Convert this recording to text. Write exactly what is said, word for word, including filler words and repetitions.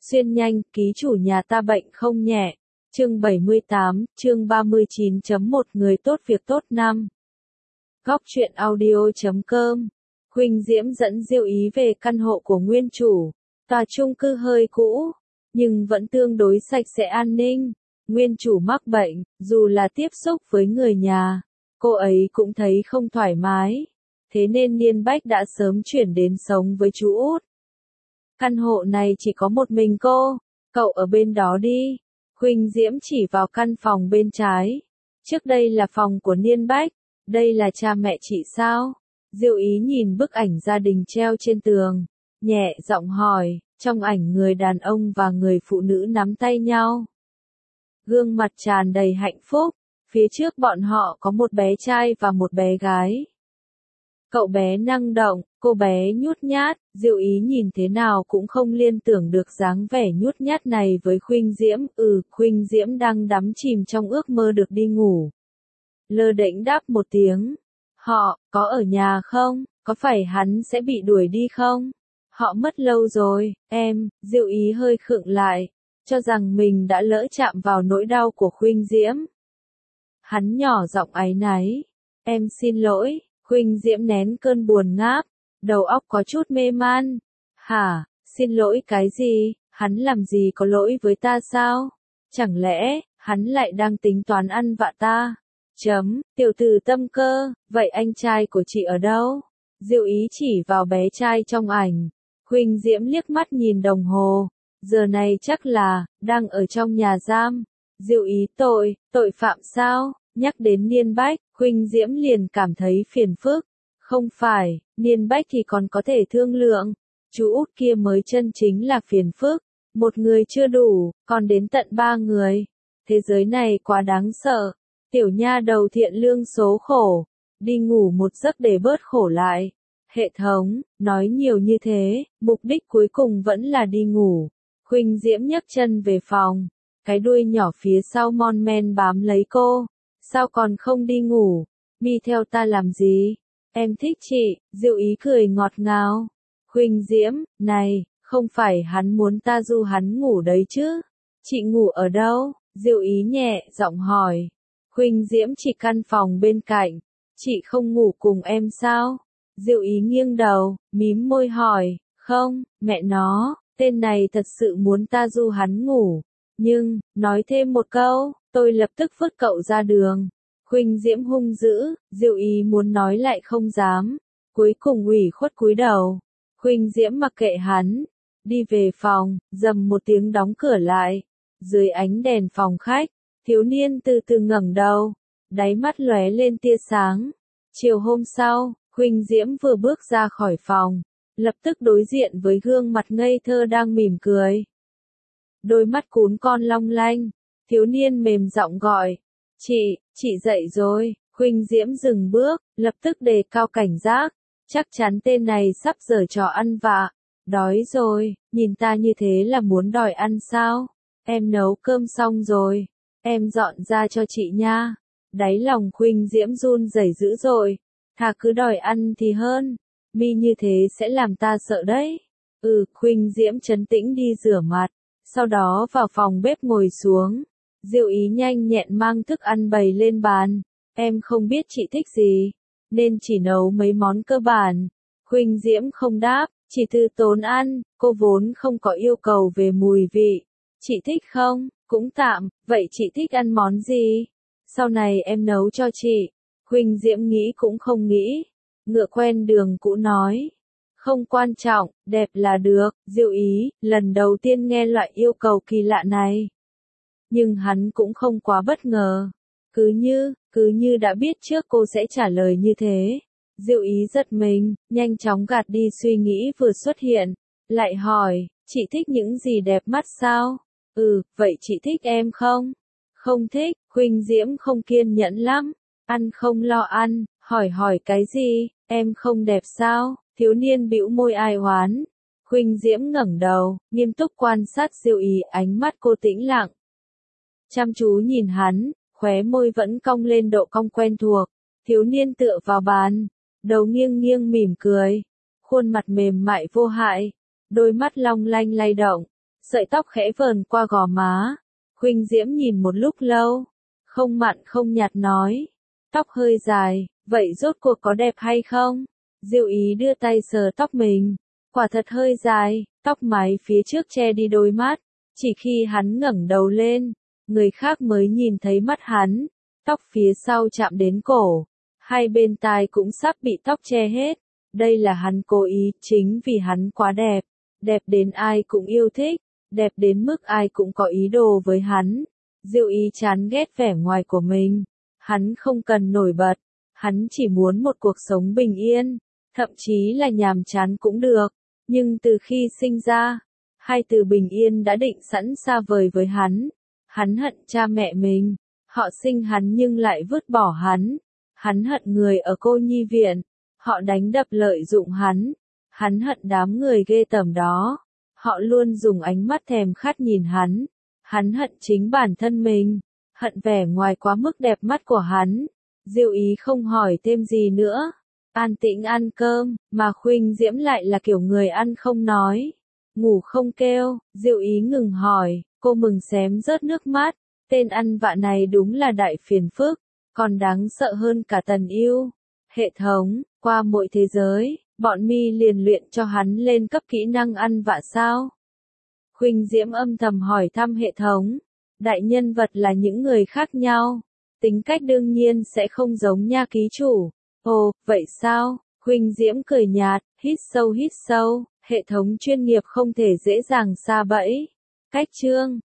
Xuyên nhanh, ký chủ nhà ta bệnh không nhẹ. Chương bảy mươi tám, chương ba mươi chín chấm một Người tốt việc tốt năm. Góc truyện audio chấm com. Huỳnh Diễm dẫn Diêu Ý về căn hộ của nguyên chủ. Tòa chung cư hơi cũ, nhưng vẫn tương đối sạch sẽ an ninh. Nguyên chủ mắc bệnh, dù là tiếp xúc với người nhà, cô ấy cũng thấy không thoải mái. Thế nên Niên Bách đã sớm chuyển đến sống với chú út. Căn hộ này chỉ có một mình cô, cậu ở bên đó đi. Huỳnh Diễm chỉ vào căn phòng bên trái. Trước đây là phòng của Niên Bách, đây là cha mẹ chị sao? Diêu Ý nhìn bức ảnh gia đình treo trên tường, nhẹ giọng hỏi, trong ảnh người đàn ông và người phụ nữ nắm tay nhau. Gương mặt tràn đầy hạnh phúc, phía trước bọn họ có một bé trai và một bé gái. Cậu bé năng động, cô bé nhút nhát, Diêu Ý nhìn thế nào cũng không liên tưởng được dáng vẻ nhút nhát này với Huỳnh Diễm. Ừ, Huỳnh Diễm đang đắm chìm trong ước mơ được đi ngủ. Lơ đễnh đáp một tiếng. Họ, có ở nhà không? Có phải hắn sẽ bị đuổi đi không? Họ mất lâu rồi, em. Diêu Ý hơi khựng lại, cho rằng mình đã lỡ chạm vào nỗi đau của Huỳnh Diễm. Hắn nhỏ giọng áy náy. Em xin lỗi. Huỳnh Diễm nén cơn buồn ngáp, đầu óc có chút mê man. Hả, xin lỗi cái gì, hắn làm gì có lỗi với ta sao? Chẳng lẽ, hắn lại đang tính toán ăn vạ ta? Chấm, tiểu tử tâm cơ, vậy anh trai của chị ở đâu? Diêu Ý chỉ vào bé trai trong ảnh. Huỳnh Diễm liếc mắt nhìn đồng hồ, giờ này chắc là, đang ở trong nhà giam. Diêu Ý tội, tội phạm sao? Nhắc đến Niên Bách, Huỳnh Diễm liền cảm thấy phiền phức. Không phải, Niên Bách thì còn có thể thương lượng. Chú út kia mới chân chính là phiền phức. Một người chưa đủ, còn đến tận ba người. Thế giới này quá đáng sợ. Tiểu nha đầu thiện lương số khổ. Đi ngủ một giấc để bớt khổ lại. Hệ thống, nói nhiều như thế, mục đích cuối cùng vẫn là đi ngủ. Huỳnh Diễm nhấc chân về phòng. Cái đuôi nhỏ phía sau mon men bám lấy cô. Sao còn không đi ngủ? Mi theo ta làm gì? Em thích chị, Diêu Ý cười ngọt ngào. Huỳnh Diễm, này, không phải hắn muốn ta du hắn ngủ đấy chứ? Chị ngủ ở đâu? Diêu Ý nhẹ giọng hỏi. Huỳnh Diễm chỉ căn phòng bên cạnh. Chị không ngủ cùng em sao? Diêu Ý nghiêng đầu, mím môi hỏi. Không, mẹ nó, tên này thật sự muốn ta du hắn ngủ. Nhưng, nói thêm một câu, tôi lập tức vứt cậu ra đường. Huỳnh Diễm hung dữ, Diêu Ý muốn nói lại không dám. Cuối cùng ủy khuất cúi đầu. Huỳnh Diễm mặc kệ hắn. Đi về phòng, dầm một tiếng đóng cửa lại. Dưới ánh đèn phòng khách, thiếu niên từ từ ngẩng đầu. Đáy mắt lóe lên tia sáng. Chiều hôm sau, Huỳnh Diễm vừa bước ra khỏi phòng. Lập tức đối diện với gương mặt ngây thơ đang mỉm cười. Đôi mắt cún con long lanh. Thiếu niên mềm giọng gọi. Chị, chị dậy rồi. Huỳnh Diễm dừng bước, lập tức đề cao cảnh giác. Chắc chắn tên này sắp giở trò ăn vạ. Đói rồi, nhìn ta như thế là muốn đòi ăn sao? Em nấu cơm xong rồi. Em dọn ra cho chị nha. Đáy lòng Huỳnh Diễm run rẩy dữ dội. Thà cứ đòi ăn thì hơn. Mi như thế sẽ làm ta sợ đấy. Ừ, Huỳnh Diễm trấn tĩnh đi rửa mặt. Sau đó vào phòng bếp ngồi xuống. Diêu Ý nhanh nhẹn mang thức ăn bày lên bàn. Em không biết chị thích gì, nên chỉ nấu mấy món cơ bản. Huỳnh Diễm không đáp, chỉ từ tốn ăn, cô vốn không có yêu cầu về mùi vị. Chị thích không? Cũng tạm, vậy chị thích ăn món gì? Sau này em nấu cho chị. Huỳnh Diễm nghĩ cũng không nghĩ. Ngựa quen đường cũ nói. Không quan trọng, đẹp là được. Diêu Ý, lần đầu tiên nghe loại yêu cầu kỳ lạ này. Nhưng hắn cũng không quá bất ngờ. Cứ như, cứ như đã biết trước cô sẽ trả lời như thế. Diêu Ý giật mình, nhanh chóng gạt đi suy nghĩ vừa xuất hiện. Lại hỏi, chị thích những gì đẹp mắt sao? Ừ, vậy chị thích em không? Không thích, Huỳnh Diễm không kiên nhẫn lắm. Ăn không lo ăn, hỏi hỏi cái gì, em không đẹp sao? Thiếu niên bĩu môi ai oán. Huỳnh Diễm ngẩng đầu, nghiêm túc quan sát Diêu Ý, ánh mắt cô tĩnh lặng. Chăm chú nhìn hắn, khóe môi vẫn cong lên độ cong quen thuộc. Thiếu niên tựa vào bàn, đầu nghiêng nghiêng mỉm cười. Khuôn mặt mềm mại vô hại, đôi mắt long lanh lay động. sợi tóc khẽ vờn qua gò má. Khuynh Diễm nhìn một lúc lâu, không mặn không nhạt nói, tóc hơi dài, vậy rốt cuộc có đẹp hay không? Diệu Ý đưa tay sờ tóc mình, quả thật hơi dài, tóc mái phía trước che đi đôi mắt, chỉ khi hắn ngẩng đầu lên, người khác mới nhìn thấy mắt hắn, tóc phía sau chạm đến cổ, hai bên tai cũng sắp bị tóc che hết, đây là hắn cố ý, chính vì hắn quá đẹp, đẹp đến ai cũng yêu thích, đẹp đến mức ai cũng có ý đồ với hắn. Diệu Ý chán ghét vẻ ngoài của mình, hắn không cần nổi bật, hắn chỉ muốn một cuộc sống bình yên, thậm chí là nhàm chán cũng được, nhưng từ khi sinh ra, hai từ bình yên đã định sẵn xa vời với hắn. Hắn hận cha mẹ mình, họ sinh hắn nhưng lại vứt bỏ hắn. Hắn hận người ở cô nhi viện, họ đánh đập lợi dụng hắn. Hắn hận đám người ghê tởm đó, họ luôn dùng ánh mắt thèm khát nhìn hắn. Hắn hận chính bản thân mình, hận vẻ ngoài quá mức đẹp mắt của hắn. Diệu Ý không hỏi thêm gì nữa, an tĩnh ăn cơm, mà Khuynh Diễm lại là kiểu người ăn không nói, ngủ không kêu. Diệu Ý ngừng hỏi, cô mừng xém rớt nước mắt, tên ăn vạ này đúng là đại phiền phức, còn đáng sợ hơn cả Tần Yêu. Hệ thống, qua mọi thế giới, bọn mi liền luyện cho hắn lên cấp kỹ năng ăn vạ sao? Khuynh Diễm âm thầm hỏi thăm hệ thống, đại nhân vật là những người khác nhau, tính cách đương nhiên sẽ không giống nha ký chủ. Ồ, vậy sao? Khuynh Diễm cười nhạt, hít sâu hít sâu, hệ thống chuyên nghiệp không thể dễ dàng sa bẫy. Cách chương